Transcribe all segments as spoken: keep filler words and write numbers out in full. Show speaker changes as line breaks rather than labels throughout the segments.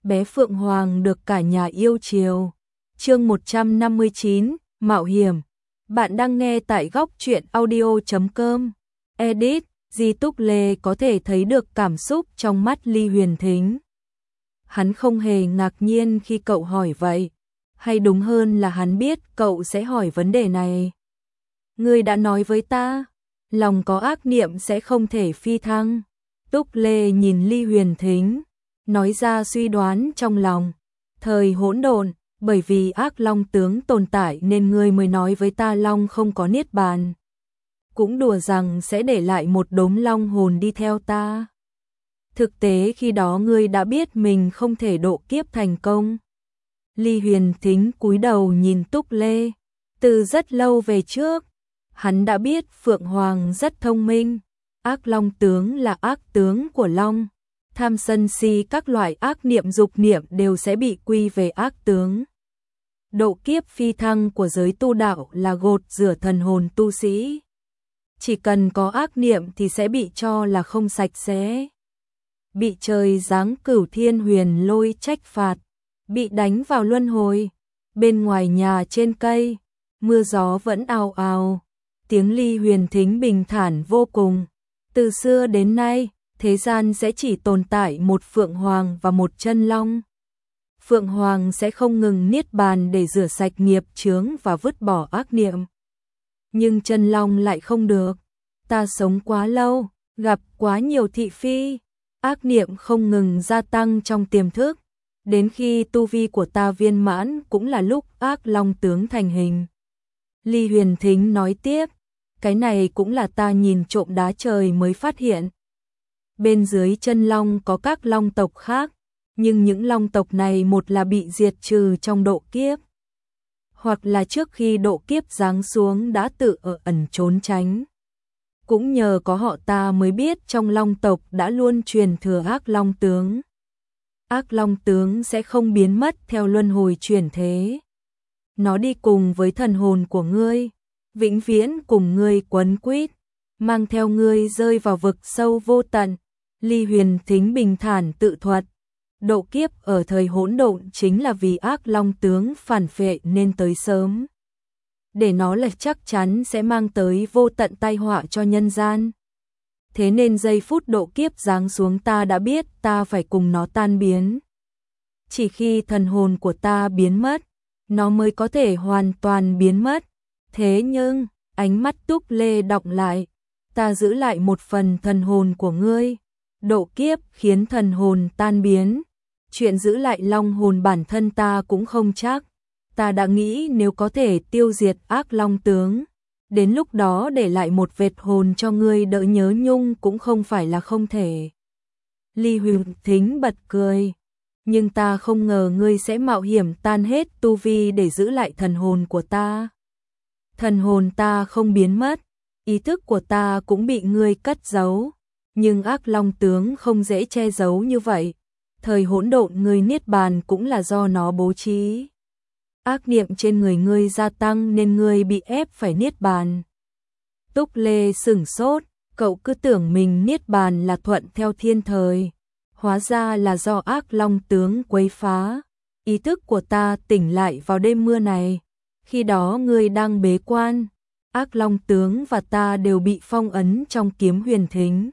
bé Phượng Hoàng được cả nhà yêu chiều. Chương một trăm năm mươi chín, Mạo hiểm. Bạn đang nghe tại góc truyện audio chấm com. Edit, Di Túc Lê có thể thấy được cảm xúc trong mắt Ly Huyền Thính. Hắn không hề ngạc nhiên khi cậu hỏi vậy, hay đúng hơn là hắn biết cậu sẽ hỏi vấn đề này. Ngươi đã nói với ta, lòng có ác niệm sẽ không thể phi thăng. Túc Lê nhìn Ly Huyền Thính, nói ra suy đoán trong lòng. Thời hỗn độn, bởi vì ác long tướng tồn tại nên ngươi mới nói với ta long không có niết bàn. Cũng đùa rằng sẽ để lại một đống long hồn đi theo ta. Thực tế khi đó ngươi đã biết mình không thể độ kiếp thành công. Ly Huyền Thính cúi đầu nhìn Túc Lê. Từ rất lâu về trước, hắn đã biết Phượng Hoàng rất thông minh. Ác long tướng là ác tướng của long. Tham sân si các loại ác niệm dục niệm đều sẽ bị quy về ác tướng. Độ kiếp phi thăng của giới tu đạo là gột rửa thần hồn tu sĩ. Chỉ cần có ác niệm thì sẽ bị cho là không sạch sẽ. Bị trời giáng cửu thiên huyền lôi trách phạt, bị đánh vào luân hồi. Bên ngoài nhà trên cây, mưa gió vẫn ào ào, tiếng Ly Huyền Thính bình thản vô cùng. Từ xưa đến nay, thế gian sẽ chỉ tồn tại một Phượng Hoàng và một chân long. Phượng Hoàng sẽ không ngừng niết bàn để rửa sạch nghiệp chướng và vứt bỏ ác niệm. Nhưng chân long lại không được. Ta sống quá lâu, gặp quá nhiều thị phi, ác niệm không ngừng gia tăng trong tiềm thức. Đến khi tu vi của ta viên mãn cũng là lúc ác long tướng thành hình. Ly Huyền Thính nói tiếp, cái này cũng là ta nhìn trộm đá trời mới phát hiện. Bên dưới chân long có các long tộc khác, nhưng những long tộc này một là bị diệt trừ trong độ kiếp, hoặc là trước khi độ kiếp giáng xuống đã tự ở ẩn trốn tránh. Cũng nhờ có họ ta mới biết trong long tộc đã luôn truyền thừa ác long tướng. Ác long tướng sẽ không biến mất theo luân hồi chuyển thế. Nó đi cùng với thần hồn của ngươi, vĩnh viễn cùng ngươi quấn quýt, mang theo ngươi rơi vào vực sâu vô tận. Ly Huyền Thính bình thản tự thuật, độ kiếp ở thời hỗn độn chính là vì ác long tướng phản phệ nên tới sớm. Để nó là chắc chắn sẽ mang tới vô tận tai họa cho nhân gian. Thế nên giây phút độ kiếp giáng xuống ta đã biết ta phải cùng nó tan biến. Chỉ khi thần hồn của ta biến mất, nó mới có thể hoàn toàn biến mất. Thế nhưng, ánh mắt Túc Lê đọng lại, ta giữ lại một phần thần hồn của ngươi. Độ kiếp khiến thần hồn tan biến. Chuyện giữ lại long hồn bản thân ta cũng không chắc. Ta đã nghĩ nếu có thể tiêu diệt ác long tướng, đến lúc đó để lại một vệt hồn cho ngươi đỡ nhớ nhung cũng không phải là không thể. Ly Huyền Thính bật cười. Nhưng ta không ngờ ngươi sẽ mạo hiểm tan hết tu vi để giữ lại thần hồn của ta. Thần hồn ta không biến mất, ý thức của ta cũng bị ngươi cất giấu. Nhưng ác long tướng không dễ che giấu như vậy. Thời hỗn độn ngươi niết bàn cũng là do nó bố trí. Ác niệm trên người ngươi gia tăng nên ngươi bị ép phải niết bàn. Túc Lê sửng sốt, cậu cứ tưởng mình niết bàn là thuận theo thiên thời. Hóa ra là do ác long tướng quấy phá. Ý thức của ta tỉnh lại vào đêm mưa này. Khi đó ngươi đang bế quan. Ác long tướng và ta đều bị phong ấn trong kiếm huyền thính.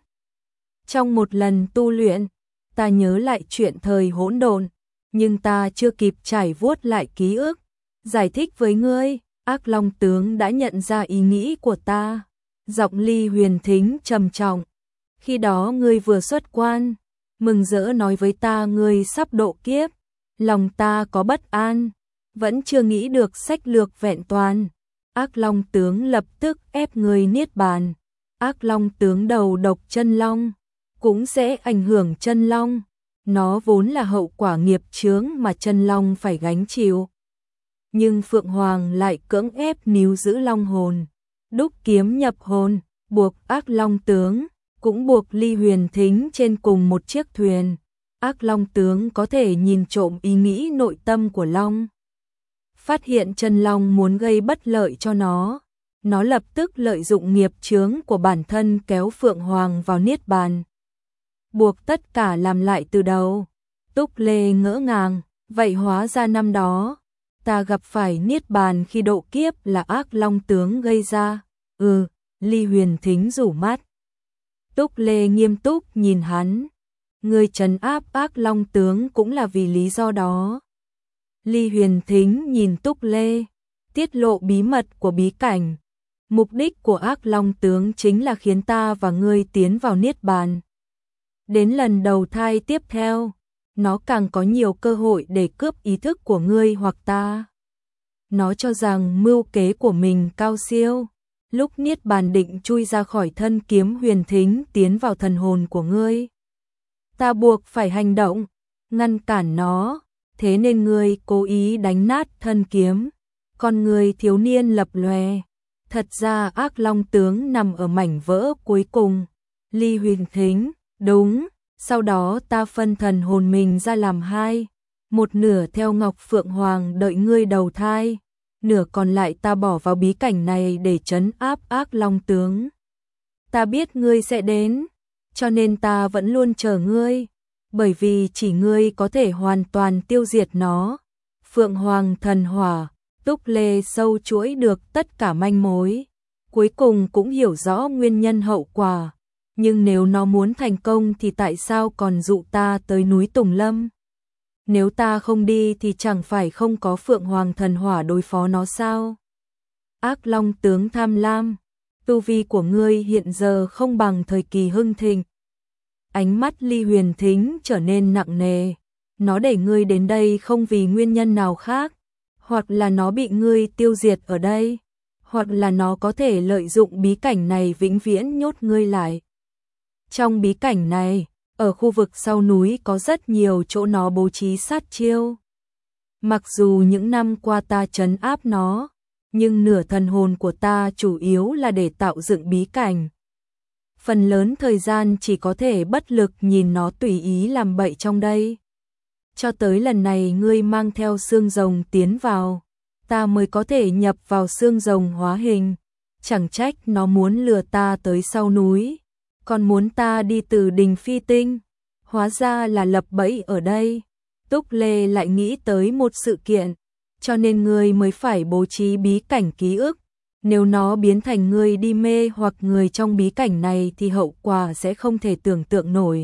Trong một lần tu luyện, ta nhớ lại chuyện thời hỗn độn, nhưng ta chưa kịp trải vuốt lại ký ức. Giải thích với ngươi, ác long tướng đã nhận ra ý nghĩ của ta. Giọng Ly Huyền Thính trầm trọng. Khi đó ngươi vừa xuất quan, mừng rỡ nói với ta ngươi sắp độ kiếp. Lòng ta có bất an, vẫn chưa nghĩ được sách lược vẹn toàn. Ác long tướng lập tức ép ngươi niết bàn. Ác long tướng đầu độc chân long, cũng sẽ ảnh hưởng chân long. Nó vốn là hậu quả nghiệp chướng mà chân long phải gánh chịu. Nhưng Phượng Hoàng lại cưỡng ép níu giữ long hồn, đúc kiếm nhập hồn, buộc ác long tướng, cũng buộc Ly Huyền Thính trên cùng một chiếc thuyền. Ác long tướng có thể nhìn trộm ý nghĩ nội tâm của long. Phát hiện chân long muốn gây bất lợi cho nó, nó lập tức lợi dụng nghiệp chướng của bản thân kéo Phượng Hoàng vào niết bàn. Buộc tất cả làm lại từ đầu. Túc Lê ngỡ ngàng, vậy hóa ra năm đó, ta gặp phải niết bàn khi độ kiếp là ác long tướng gây ra. Ừ, Ly Huyền Thính rủ mắt. Túc Lê nghiêm túc nhìn hắn. Người trấn áp ác long tướng cũng là vì lý do đó. Ly Huyền Thính nhìn Túc Lê, tiết lộ bí mật của bí cảnh. Mục đích của ác long tướng chính là khiến ta và ngươi tiến vào niết bàn. Đến lần đầu thai tiếp theo, nó càng có nhiều cơ hội để cướp ý thức của ngươi hoặc ta. Nó cho rằng mưu kế của mình cao siêu. Lúc niết bàn định chui ra khỏi thân kiếm Huyền Thính tiến vào thần hồn của ngươi. Ta buộc phải hành động, ngăn cản nó, thế nên ngươi cố ý đánh nát thân kiếm. Con người thiếu niên lập lòe. Thật ra ác long tướng nằm ở mảnh vỡ cuối cùng. Ly Huyền Thính, đúng, sau đó ta phân thần hồn mình ra làm hai. Một nửa theo Ngọc Phượng Hoàng đợi ngươi đầu thai, nửa còn lại ta bỏ vào bí cảnh này để trấn áp ác long tướng. Ta biết ngươi sẽ đến, cho nên ta vẫn luôn chờ ngươi, bởi vì chỉ ngươi có thể hoàn toàn tiêu diệt nó. Phượng Hoàng thần hỏa, Túc Lê sâu chuỗi được tất cả manh mối, cuối cùng cũng hiểu rõ nguyên nhân hậu quả. Nhưng nếu nó muốn thành công thì tại sao còn dụ ta tới núi Tùng Lâm? Nếu ta không đi thì chẳng phải không có Phượng Hoàng thần hỏa đối phó nó sao? Ác long tướng tham lam, tu vi của ngươi hiện giờ không bằng thời kỳ hưng thịnh. Ánh mắt Ly Huyền Thính trở nên nặng nề. Nó để ngươi đến đây không vì nguyên nhân nào khác, hoặc là nó bị ngươi tiêu diệt ở đây, hoặc là nó có thể lợi dụng bí cảnh này vĩnh viễn nhốt ngươi lại. Trong bí cảnh này, ở khu vực sau núi có rất nhiều chỗ nó bố trí sát chiêu. Mặc dù những năm qua ta trấn áp nó, nhưng nửa thần hồn của ta chủ yếu là để tạo dựng bí cảnh. Phần lớn thời gian chỉ có thể bất lực nhìn nó tùy ý làm bậy trong đây. Cho tới lần này ngươi mang theo xương rồng tiến vào, ta mới có thể nhập vào xương rồng hóa hình. Chẳng trách nó muốn lừa ta tới sau núi, còn muốn ta đi từ đình phi tinh, hóa ra là lập bẫy ở đây. Túc Lê lại nghĩ tới một sự kiện, cho nên ngươi mới phải bố trí bí cảnh ký ức. Nếu nó biến thành ngươi đi mê hoặc người trong bí cảnh này thì hậu quả sẽ không thể tưởng tượng nổi.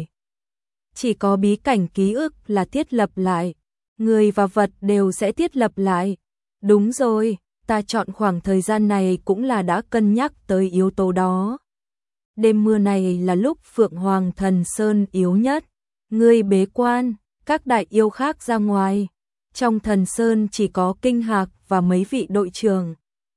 Chỉ có bí cảnh ký ức là thiết lập lại, người và vật đều sẽ thiết lập lại. Đúng rồi, ta chọn khoảng thời gian này cũng là đã cân nhắc tới yếu tố đó. Đêm mưa này là lúc Phượng Hoàng Thần Sơn yếu nhất. Ngươi bế quan, các đại yêu khác ra ngoài. Trong Thần Sơn chỉ có Kinh Hạc và mấy vị đội trưởng.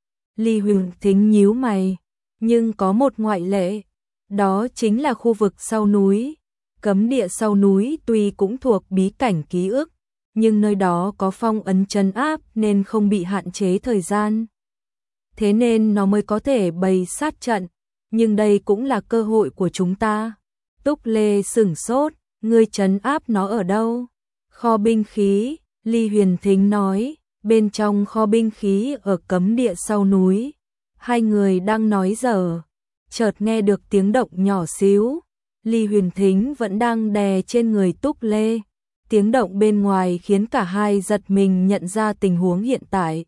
Ly Huyền Thính nhíu mày, nhưng có một ngoại lệ, đó chính là khu vực sau núi. Cấm địa sau núi tuy cũng thuộc bí cảnh ký ức, nhưng nơi đó có phong ấn trấn áp nên không bị hạn chế thời gian. Thế nên nó mới có thể bày sát trận, nhưng đây cũng là cơ hội của chúng ta. Túc Lê sửng sốt, ngươi trấn áp nó ở đâu? Kho binh khí, Ly Huyền Thính nói, bên trong kho binh khí ở cấm địa sau núi. Hai người đang nói dở, chợt nghe được tiếng động nhỏ xíu. Ly Huyền Thính vẫn đang đè trên người Túc Lê. Tiếng động bên ngoài khiến cả hai giật mình nhận ra tình huống hiện tại.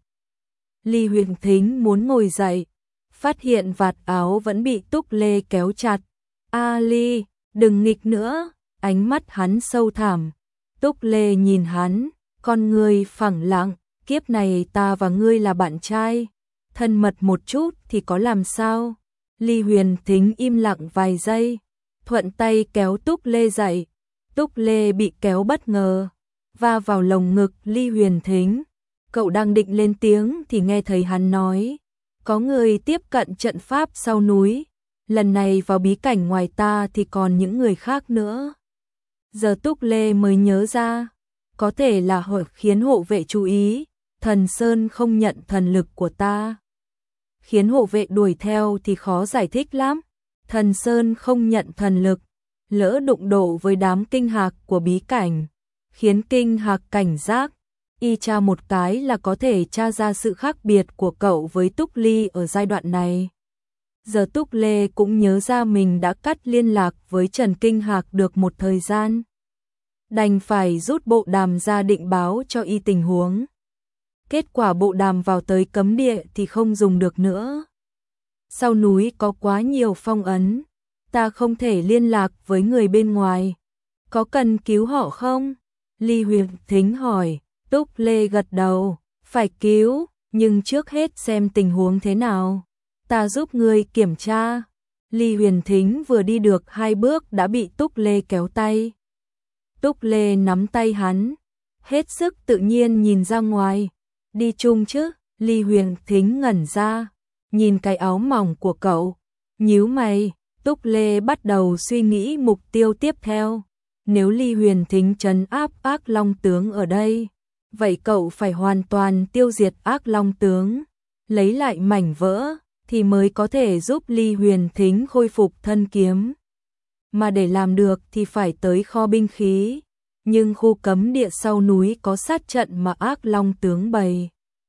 Ly Huyền Thính muốn ngồi dậy, phát hiện vạt áo vẫn bị Túc Lê kéo chặt. A Ly, đừng nghịch nữa, ánh mắt hắn sâu thẳm. Túc Lê nhìn hắn, con người phẳng lặng, kiếp này ta và ngươi là bạn trai, thân mật một chút thì có làm sao? Ly Huyền Thính im lặng vài giây, thuận tay kéo Túc Lê dậy. Túc Lê bị kéo bất ngờ, va vào lồng ngực Ly Huyền Thính. Cậu đang định lên tiếng thì nghe thấy hắn nói, có người tiếp cận trận pháp sau núi, lần này vào bí cảnh ngoài ta thì còn những người khác nữa. Giờ Túc Lê mới nhớ ra, có thể là hội khiến hộ vệ chú ý, Thần Sơn không nhận thần lực của ta. Khiến hộ vệ đuổi theo thì khó giải thích lắm, Thần Sơn không nhận thần lực, lỡ đụng độ với đám Kinh Hạc của bí cảnh, khiến Kinh Hạc cảnh giác, y tra một cái là có thể tra ra sự khác biệt của cậu với Túc Ly ở giai đoạn này. Giờ Túc Lê cũng nhớ ra mình đã cắt liên lạc với Trần Kinh Hạc được một thời gian. đành phải rút bộ đàm ra định báo cho y tình huống. Kết quả bộ đàm vào tới cấm địa thì không dùng được nữa. Sau núi có quá nhiều phong ấn, ta không thể liên lạc với người bên ngoài. Có cần cứu họ không? Ly Huyền Thính hỏi. Túc Lê gật đầu, phải cứu, nhưng trước hết xem tình huống thế nào. Ta giúp người kiểm tra. Ly Huyền Thính vừa đi được hai bước đã bị Túc Lê kéo tay. Túc Lê nắm tay hắn, hết sức tự nhiên nhìn ra ngoài. Đi chung chứ? Ly Huyền Thính ngẩn ra, nhìn cái áo mỏng của cậu, nhíu mày. Túc Lê bắt đầu suy nghĩ mục tiêu tiếp theo. Nếu Ly Huyền Thính trấn áp ác long tướng ở đây, vậy cậu phải hoàn toàn tiêu diệt ác long tướng, lấy lại mảnh vỡ, thì mới có thể giúp Ly Huyền Thính khôi phục thân kiếm. Mà để làm được thì phải tới kho binh khí, nhưng khu cấm địa sau núi có sát trận mà ác long tướng bày.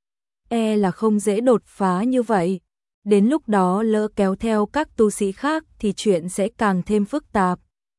E là không dễ đột phá như vậy. Đến lúc đó lỡ kéo theo các tu sĩ khác thì chuyện sẽ càng thêm phức tạp.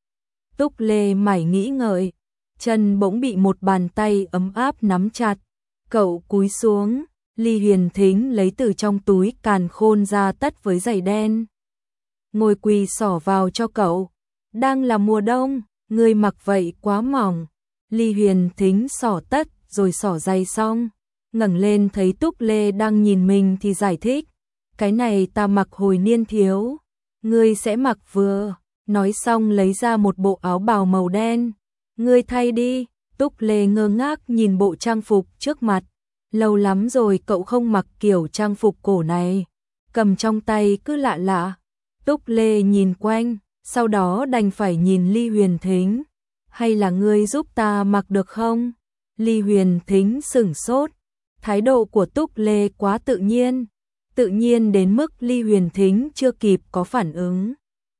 Túc Lê mải nghĩ ngợi, chân bỗng bị một bàn tay ấm áp nắm chặt. Cậu cúi xuống, Ly Huyền Thính lấy từ trong túi càn khôn ra tất với giày đen. Ngồi quỳ xỏ vào cho cậu. Đang là mùa đông, người mặc vậy quá mỏng. Ly Huyền Thính xỏ tất rồi xỏ giày xong, ngẩng lên thấy Túc Lê đang nhìn mình thì giải thích. Cái này ta mặc hồi niên thiếu, ngươi sẽ mặc vừa. Nói xong lấy ra một bộ áo bào màu đen. Ngươi thay đi. Túc Lê ngơ ngác nhìn bộ trang phục trước mặt. Lâu lắm rồi cậu không mặc kiểu trang phục cổ này. Cầm trong tay cứ lạ lạ. Túc Lê nhìn quanh, sau đó đành phải nhìn Ly Huyền Thính. Hay là ngươi giúp ta mặc được không? Ly Huyền Thính sửng sốt. Thái độ của Túc Lê quá tự nhiên. Tự nhiên đến mức Ly Huyền Thính chưa kịp có phản ứng.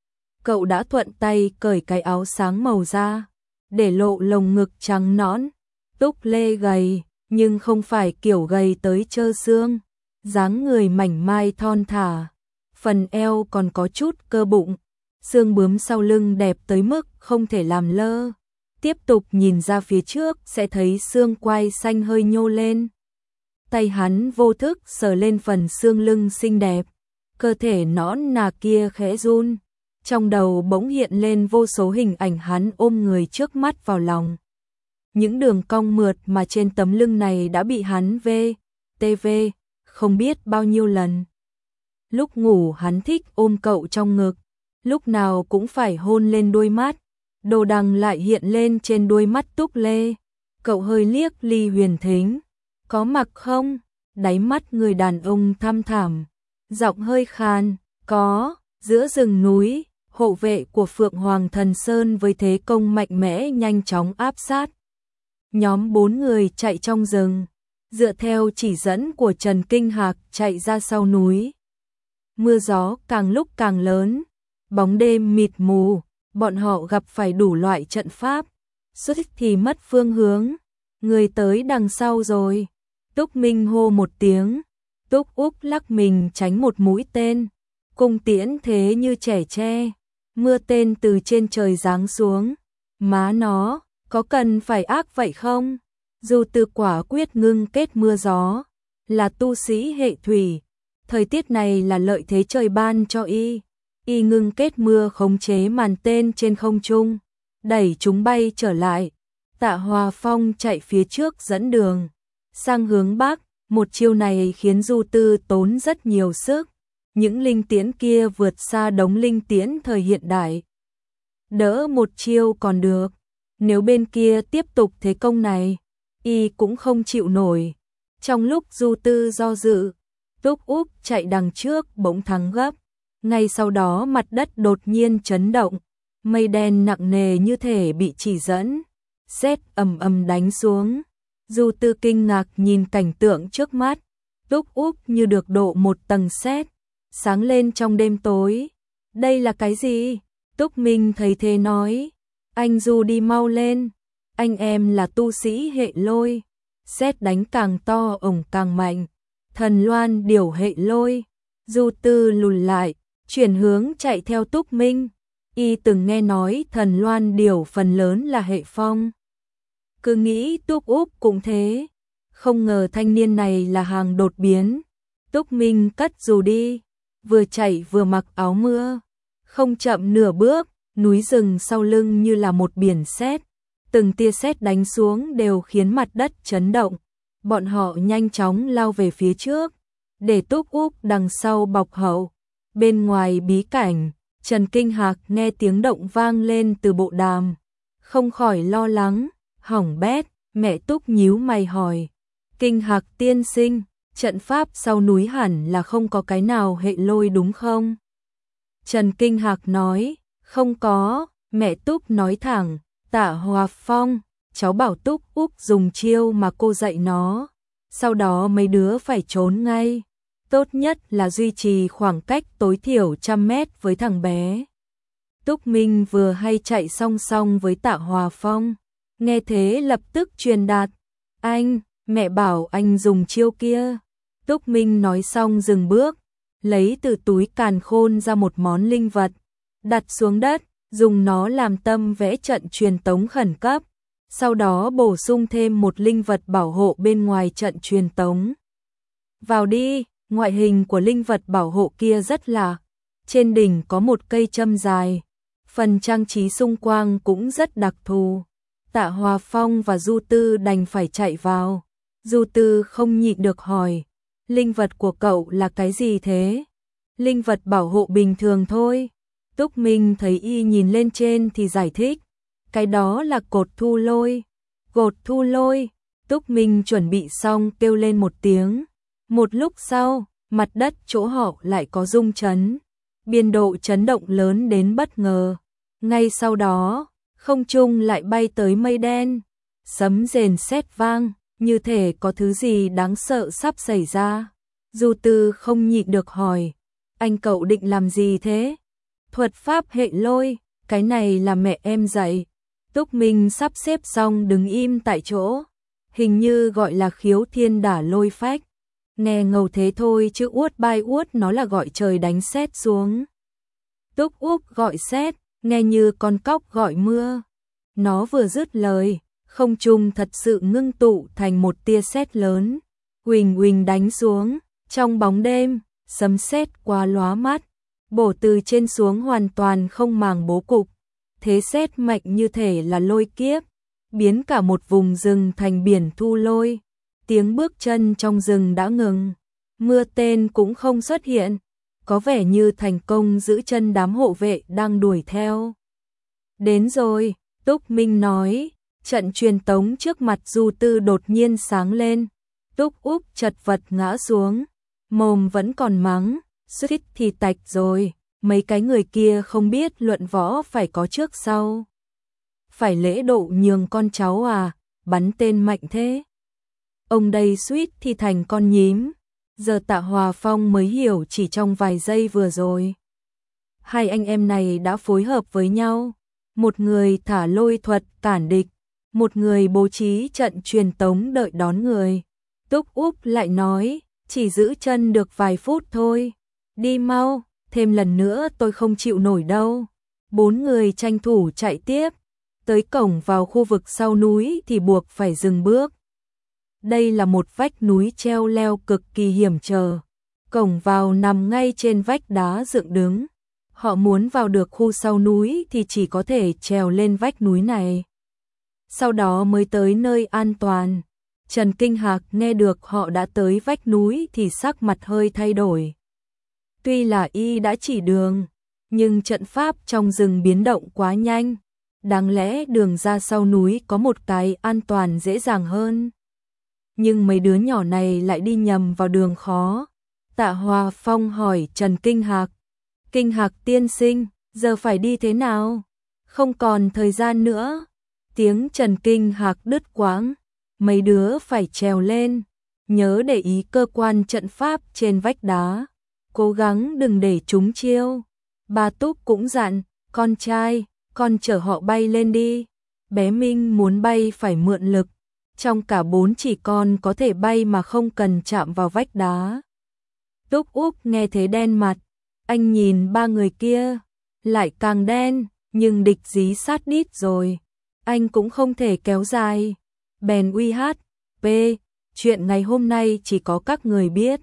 Cậu đã thuận tay cởi cái áo sáng màu ra, để lộ lồng ngực trắng nõn. Túc Lê gầy, nhưng không phải kiểu gầy tới trơ xương. Dáng người mảnh mai thon thả, phần eo còn có chút cơ bụng. Xương bướm sau lưng đẹp tới mức không thể làm lơ. Tiếp tục nhìn ra phía trước sẽ thấy xương quai xanh hơi nhô lên. Tay hắn vô thức sờ lên phần xương lưng xinh đẹp. Cơ thể nõn nà kia khẽ run. Trong đầu bỗng hiện lên vô số hình ảnh hắn ôm người trước mắt vào lòng. Những đường cong mượt mà trên tấm lưng này đã bị hắn vê, tê vê, không biết bao nhiêu lần. Lúc ngủ hắn thích ôm cậu trong ngực, lúc nào cũng phải hôn lên đôi mắt. Đồ đằng lại hiện lên trên đôi mắt Túc Lê. Cậu hơi liếc Ly Huyền Thính. Có mặc không? Đáy mắt người đàn ông thăm thẳm, giọng hơi khan. Có. Giữa rừng núi, hộ vệ của Phượng Hoàng Thần Sơn với thế công mạnh mẽ nhanh chóng áp sát. Nhóm bốn người chạy trong rừng, dựa theo chỉ dẫn của Trần Kinh Hạc chạy ra sau núi. Mưa gió càng lúc càng lớn, bóng đêm mịt mù, bọn họ gặp phải đủ loại trận pháp, suýt thì mất phương hướng. Người tới đằng sau rồi. Túc Minh hô một tiếng, Túc Úc lắc mình tránh một mũi tên. Cung tiễn thế như trẻ tre, mưa tên từ trên trời giáng xuống. Má nó, có cần phải ác vậy không? Dù Từ quả quyết ngưng kết mưa gió, là tu sĩ hệ thủy, thời tiết này là lợi thế trời ban cho y. Y ngưng kết mưa khống chế màn tên trên không trung, đẩy chúng bay trở lại. Tạ Hòa Phong chạy phía trước dẫn đường, sang hướng bắc. Một chiêu này khiến Du Tư tốn rất nhiều sức. Những linh tiễn kia vượt xa đống linh tiễn thời hiện đại. Đỡ một chiêu còn được, nếu bên kia tiếp tục thế công này, y cũng không chịu nổi. Trong lúc Du Tư do dự, Túc Úc chạy đằng trước bỗng thắng gấp. Ngay sau đó mặt đất đột nhiên chấn động, mây đen nặng nề như thể bị chỉ dẫn, sét ầm ầm đánh xuống. Du Tư kinh ngạc nhìn cảnh tượng trước mắt, Túc Úc như được độ một tầng sét, sáng lên trong đêm tối. Đây là cái gì? Túc Minh thấy thế nói, anh Du đi mau lên, anh em là tu sĩ hệ lôi, sét đánh càng to ổng càng mạnh. Thần Loan Điểu hệ lôi. Du Tư lùi lại, chuyển hướng chạy theo Túc Minh. Y từng nghe nói Thần Loan Điểu phần lớn là hệ phong, cứ nghĩ Túc Úc cũng thế. Không ngờ thanh niên này là hàng đột biến. Túc Minh cất dù đi, vừa chạy vừa mặc áo mưa. Không chậm nửa bước, núi rừng sau lưng như là một biển sét. Từng tia sét đánh xuống đều khiến mặt đất chấn động. Bọn họ nhanh chóng lao về phía trước, để Túc Úc đằng sau bọc hậu. Bên ngoài bí cảnh, Trần Kinh Hạc nghe tiếng động vang lên từ bộ đàm. Không khỏi lo lắng, hỏng bét, mẹ Túc nhíu mày hỏi. Kinh Hạc tiên sinh, trận pháp sau núi hẳn là không có cái nào hệ lôi đúng không? Trần Kinh Hạc nói, không có, mẹ Túc nói thẳng, Tạ Hòa Phong, cháu bảo Túc Úc dùng chiêu mà cô dạy nó, sau đó mấy đứa phải trốn ngay. Tốt nhất là duy trì khoảng cách tối thiểu trăm mét với thằng bé. Túc Minh vừa hay chạy song song với Tạ Hòa Phong, nghe thế lập tức truyền đạt, anh, mẹ bảo anh dùng chiêu kia. Túc Minh nói xong dừng bước, lấy từ túi càn khôn ra một món linh vật, đặt xuống đất, dùng nó làm tâm vẽ trận truyền tống khẩn cấp, sau đó bổ sung thêm một linh vật bảo hộ bên ngoài trận truyền tống. Vào đi, ngoại hình của linh vật bảo hộ kia rất lạ, trên đỉnh có một cây châm dài, phần trang trí xung quanh cũng rất đặc thù. Tạ Hòa Phong và Du Tư đành phải chạy vào. Du Tư không nhịn được hỏi, linh vật của cậu là cái gì thế? Linh vật bảo hộ bình thường thôi. Túc Minh thấy y nhìn lên trên thì giải thích, cái đó là cột thu lôi. Cột thu lôi. Túc Minh chuẩn bị xong kêu lên một tiếng. Một lúc sau, mặt đất chỗ họ lại có rung chấn. Biên độ chấn động lớn đến bất ngờ. Ngay sau đó, không trung lại bay tới mây đen. Sấm rền sét vang, như thể có thứ gì đáng sợ sắp xảy ra. Du Tư không nhịn được hỏi, anh cậu định làm gì thế? Thuật pháp hệ lôi, cái này là mẹ em dạy. Túc Minh sắp xếp xong đứng im tại chỗ, hình như gọi là khiếu thiên đả lôi phách. Nghe ngầu thế thôi chứ uất bai uất nó là gọi trời đánh sét xuống. Túc Úc gọi sét, nghe như con cóc gọi mưa. Nó vừa dứt lời, không trung thật sự ngưng tụ thành một tia sét lớn, huỳnh huỳnh đánh xuống, trong bóng đêm, sấm sét qua lóa mắt, bổ từ trên xuống hoàn toàn không màng bố cục. Thế sét mạnh như thể là lôi kiếp, biến cả một vùng rừng thành biển thu lôi. Tiếng bước chân trong rừng đã ngừng, mưa tên cũng không xuất hiện, có vẻ như thành công giữ chân đám hộ vệ đang đuổi theo. Đến rồi, Túc Minh nói, trận truyền tống trước mặt Du Tư đột nhiên sáng lên. Túc Úc chật vật ngã xuống, mồm vẫn còn mắng, suýt thì tạch rồi, mấy cái người kia không biết luận võ phải có trước sau. Phải lễ độ nhường con cháu à, bắn tên mạnh thế. Ông đây suýt thì thành con nhím. Giờ Tạ Hòa Phong mới hiểu chỉ trong vài giây vừa rồi. Hai anh em này đã phối hợp với nhau. Một người thả lôi thuật cản địch, một người bố trí trận truyền tống đợi đón người. Túc Úc lại nói, chỉ giữ chân được vài phút thôi. Đi mau, thêm lần nữa tôi không chịu nổi đâu. Bốn người tranh thủ chạy tiếp. Tới cổng vào khu vực sau núi thì buộc phải dừng bước. Đây là một vách núi treo leo cực kỳ hiểm trở. Cổng vào nằm ngay trên vách đá dựng đứng. Họ muốn vào được khu sau núi thì chỉ có thể trèo lên vách núi này. Sau đó mới tới nơi an toàn. Trần Kinh Hạc nghe được họ đã tới vách núi thì sắc mặt hơi thay đổi. Tuy là y đã chỉ đường, nhưng trận pháp trong rừng biến động quá nhanh. Đáng lẽ đường ra sau núi có một cái an toàn dễ dàng hơn. Nhưng mấy đứa nhỏ này lại đi nhầm vào đường khó. Tạ Hòa Phong hỏi Trần Kinh Hạc. Kinh Hạc tiên sinh, giờ phải đi thế nào? Không còn thời gian nữa. Tiếng Trần Kinh Hạc đứt quãng. Mấy đứa phải trèo lên. Nhớ để ý cơ quan trận pháp trên vách đá. Cố gắng đừng để trúng chiêu. Bà Túc cũng dặn, con trai, con chở họ bay lên đi. Bé Minh muốn bay phải mượn lực. Trong cả bốn chỉ con có thể bay mà không cần chạm vào vách đá. Túc Úc nghe thế đen mặt. Anh nhìn ba người kia, lại càng đen, nhưng địch dí sát đít rồi. Anh cũng không thể kéo dài. bèn uy hát pê, chuyện ngày hôm nay chỉ có các người biết.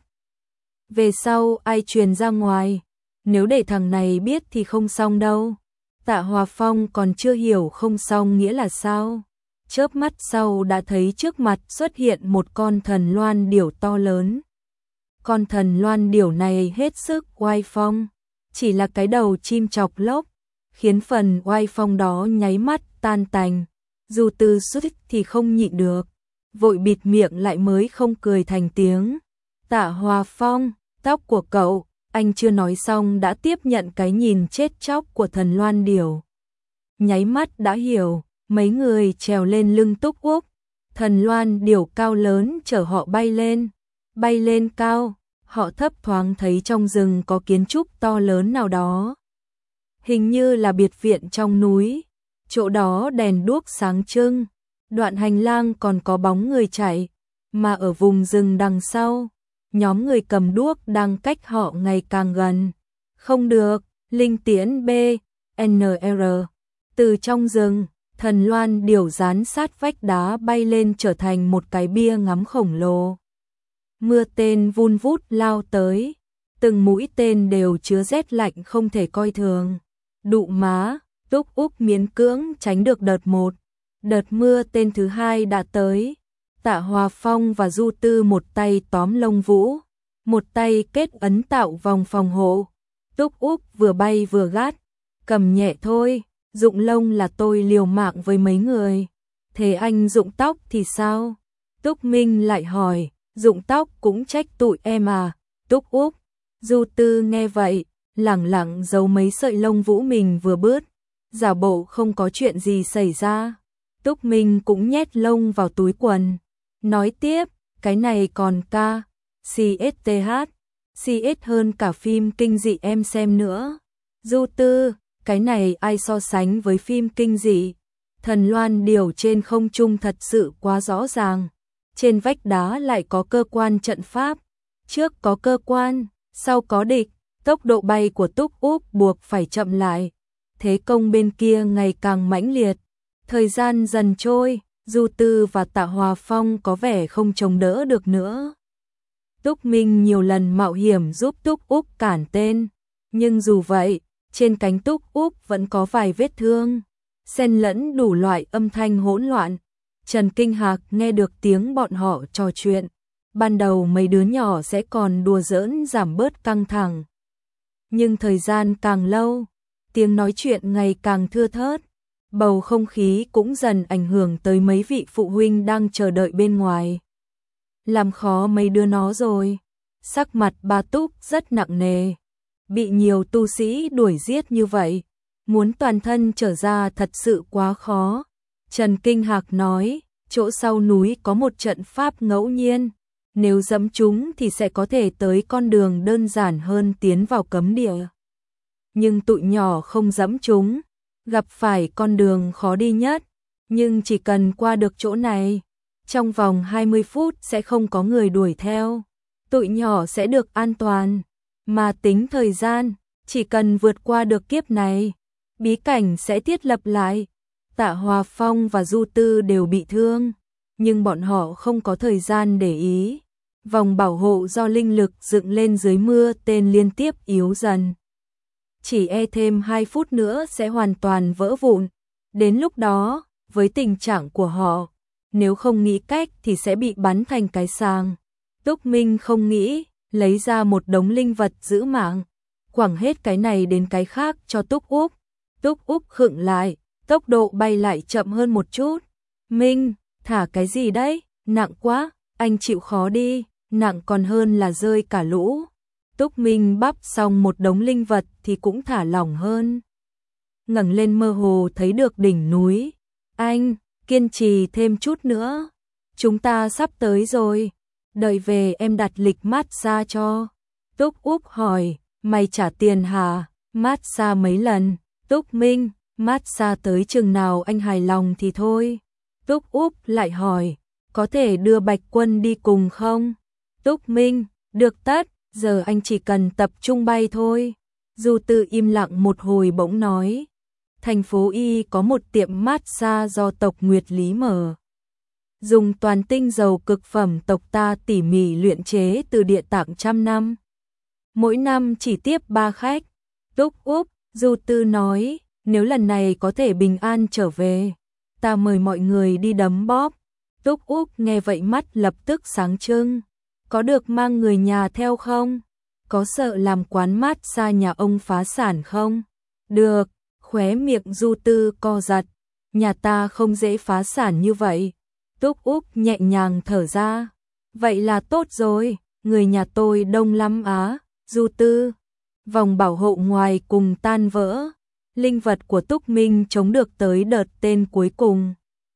Về sau ai truyền ra ngoài, nếu để thằng này biết thì không xong đâu. Tạ Hòa Phong còn chưa hiểu không xong nghĩa là sao. Chớp mắt sau đã thấy trước mặt xuất hiện một con thần loan điểu to lớn. Con thần loan điểu này hết sức oai phong, chỉ là cái đầu chim chọc lốc, khiến phần oai phong đó nháy mắt tan tành. Dù từ xuất thì không nhịn được, vội bịt miệng lại mới không cười thành tiếng. Tạ Hòa Phong, tóc của cậu, anh chưa nói xong đã tiếp nhận cái nhìn chết chóc của thần loan điểu. Nháy mắt đã hiểu, mấy người trèo lên lưng Túc Úc, thần loan điểu cao lớn chở họ bay lên, bay lên cao, họ thấp thoáng thấy trong rừng có kiến trúc to lớn nào đó. Hình như là biệt viện trong núi, chỗ đó đèn đuốc sáng trưng, đoạn hành lang còn có bóng người chạy, mà ở vùng rừng đằng sau, nhóm người cầm đuốc đang cách họ ngày càng gần. Không được, linh tiễn B, N R. Từ trong rừng, thần loan điểu dán sát vách đá bay lên trở thành một cái bia ngắm khổng lồ. Mưa tên vun vút lao tới, từng mũi tên đều chứa rét lạnh không thể coi thường. Đụ má, Túc Úc miễn cưỡng tránh được đợt một. Đợt mưa tên thứ hai đã tới. Tạ Hòa Phong và Du Tư một tay tóm lông vũ, một tay kết ấn tạo vòng phòng hộ. Túc Úc vừa bay vừa gắt, cầm nhẹ thôi, dụng lông là tôi liều mạng với mấy người. Thế anh dụng tóc thì sao? Túc Minh lại hỏi, dụng tóc cũng trách tụi em à? Túc Úc, Du Tư nghe vậy, lẳng lặng giấu mấy sợi lông vũ mình vừa bứt, giả bộ không có chuyện gì xảy ra. Túc Minh cũng nhét lông vào túi quần, nói tiếp, cái này còn ca, xê ét tê hát, xê ét hơn cả phim kinh dị em xem nữa. Du Tư, cái này ai so sánh với phim kinh dị, thần loan điểu trên không trung thật sự quá rõ ràng. Trên vách đá lại có cơ quan trận pháp, trước có cơ quan, sau có địch, tốc độ bay của Túc Úc buộc phải chậm lại. Thế công bên kia ngày càng mãnh liệt. Thời gian dần trôi, Du Tư và Tạ Hòa Phong có vẻ không chống đỡ được nữa. Túc Minh nhiều lần mạo hiểm giúp Túc Úc cản tên, nhưng dù vậy, trên cánh Túc Úc vẫn có vài vết thương, xen lẫn đủ loại âm thanh hỗn loạn. Trần Kinh Hạc nghe được tiếng bọn họ trò chuyện. Ban đầu mấy đứa nhỏ sẽ còn đùa giỡn giảm bớt căng thẳng. Nhưng thời gian càng lâu, tiếng nói chuyện ngày càng thưa thớt. Bầu không khí cũng dần ảnh hưởng tới mấy vị phụ huynh đang chờ đợi bên ngoài. Làm khó mấy đứa nó rồi. Sắc mặt bà Túc rất nặng nề. Bị nhiều tu sĩ đuổi giết như vậy, muốn toàn thân trở ra thật sự quá khó. Trần Kinh Hạc nói, chỗ sau núi có một trận pháp ngẫu nhiên, nếu dẫm chúng thì sẽ có thể tới con đường đơn giản hơn tiến vào cấm địa. Nhưng tụi nhỏ không dẫm chúng, gặp phải con đường khó đi nhất, nhưng chỉ cần qua được chỗ này, trong vòng hai mươi phút sẽ không có người đuổi theo, tụi nhỏ sẽ được an toàn. Mà tính thời gian, chỉ cần vượt qua được kiếp này, bí cảnh sẽ thiết lập lại. Tạ Hòa Phong và Du Tư đều bị thương, nhưng bọn họ không có thời gian để ý. Vòng bảo hộ do linh lực dựng lên dưới mưa tên liên tiếp yếu dần. Chỉ e thêm hai phút nữa sẽ hoàn toàn vỡ vụn. Đến lúc đó, với tình trạng của họ, nếu không nghĩ cách thì sẽ bị bắn thành cái sàng. Túc Minh không nghĩ, lấy ra một đống linh vật giữ mạng, quẳng hết cái này đến cái khác cho Túc Úc. Túc Úc khựng lại, tốc độ bay lại chậm hơn một chút. Minh, thả cái gì đấy, nặng quá, anh chịu khó đi, nặng còn hơn là rơi cả lũ. Túc Minh bắp xong một đống linh vật thì cũng thả lỏng hơn. Ngẩng lên mơ hồ thấy được đỉnh núi. Anh, kiên trì thêm chút nữa. Chúng ta sắp tới rồi. Đợi về em đặt lịch massage cho. Túc Úc hỏi, mày trả tiền hả? Massage mấy lần? Túc Minh, massage tới chừng nào anh hài lòng thì thôi. Túc Úc lại hỏi, có thể đưa Bạch Quân đi cùng không? Túc Minh, được tất, giờ anh chỉ cần tập trung bay thôi. Du Tư im lặng một hồi bỗng nói, thành phố Y có một tiệm massage do tộc Nguyệt Lý mở dùng toàn tinh dầu cực phẩm tộc ta tỉ mỉ luyện chế từ địa tạng trăm năm. Mỗi năm chỉ tiếp ba khách. Túc Úc, Du Tư nói, nếu lần này có thể bình an trở về, ta mời mọi người đi đấm bóp. Túc Úc nghe vậy mắt lập tức sáng trưng. Có được mang người nhà theo không? Có sợ làm quán mát xa nhà ông phá sản không? Được, khóe miệng Du Tư co giật. Nhà ta không dễ phá sản như vậy. Túc Úc nhẹ nhàng thở ra. Vậy là tốt rồi, người nhà tôi đông lắm á. Du Tư, vòng bảo hộ ngoài cùng tan vỡ. Linh vật của Túc Minh chống được tới đợt tên cuối cùng.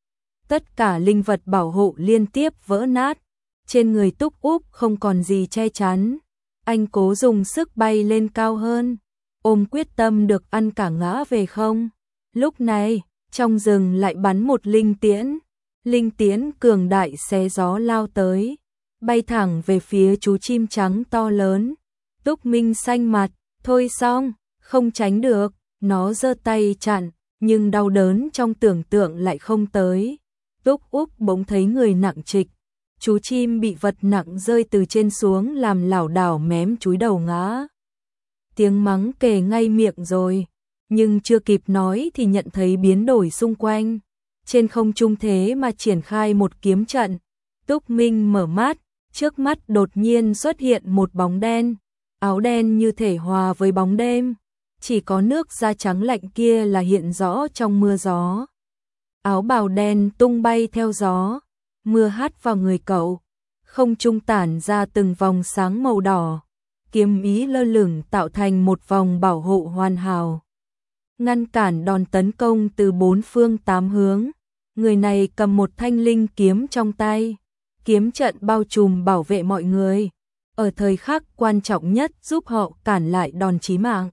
Tất cả linh vật bảo hộ liên tiếp vỡ nát. Trên người Túc Úc không còn gì che chắn. Anh cố dùng sức bay lên cao hơn, ôm quyết tâm được ăn cả ngã về không. Lúc này, trong rừng lại bắn một linh tiễn. Linh tiễn cường đại xé gió lao tới, bay thẳng về phía chú chim trắng to lớn. Túc Minh xanh mặt, thôi xong, không tránh được, nó giơ tay chặn, nhưng đau đớn trong tưởng tượng lại không tới. Túc Úc bỗng thấy người nặng trịch, chú chim bị vật nặng rơi từ trên xuống làm lảo đảo mém chúi đầu ngã. Tiếng mắng kề ngay miệng rồi, nhưng chưa kịp nói thì nhận thấy biến đổi xung quanh. Trên không trung thế mà triển khai một kiếm trận. Túc Minh mở mắt, trước mắt đột nhiên xuất hiện một bóng đen, áo đen như thể hòa với bóng đêm, chỉ có nước da trắng lạnh kia là hiện rõ trong mưa gió. Áo bào đen tung bay theo gió, mưa hắt vào người cậu, không trung tản ra từng vòng sáng màu đỏ, kiếm ý lơ lửng tạo thành một vòng bảo hộ hoàn hảo, ngăn cản đòn tấn công từ bốn phương tám hướng. Người này cầm một thanh linh kiếm trong tay, kiếm trận bao trùm bảo vệ mọi người, ở thời khắc quan trọng nhất giúp họ cản lại đòn chí mạng.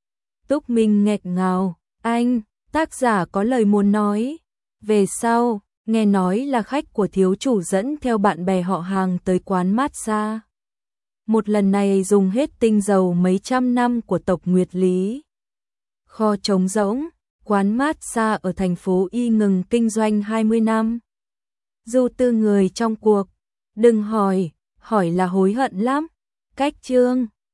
Túc Minh nghẹn ngào, anh, tác giả có lời muốn nói. Về sau, nghe nói là khách của thiếu chủ dẫn theo bạn bè họ hàng tới quán massage. Một lần này dùng hết tinh dầu mấy trăm năm của tộc Nguyệt Lý. Kho trống rỗng, quán massage ở thành phố Y ngừng kinh doanh hai mươi năm. Du Tư người trong cuộc, đừng hỏi, hỏi là hối hận lắm. Cách chương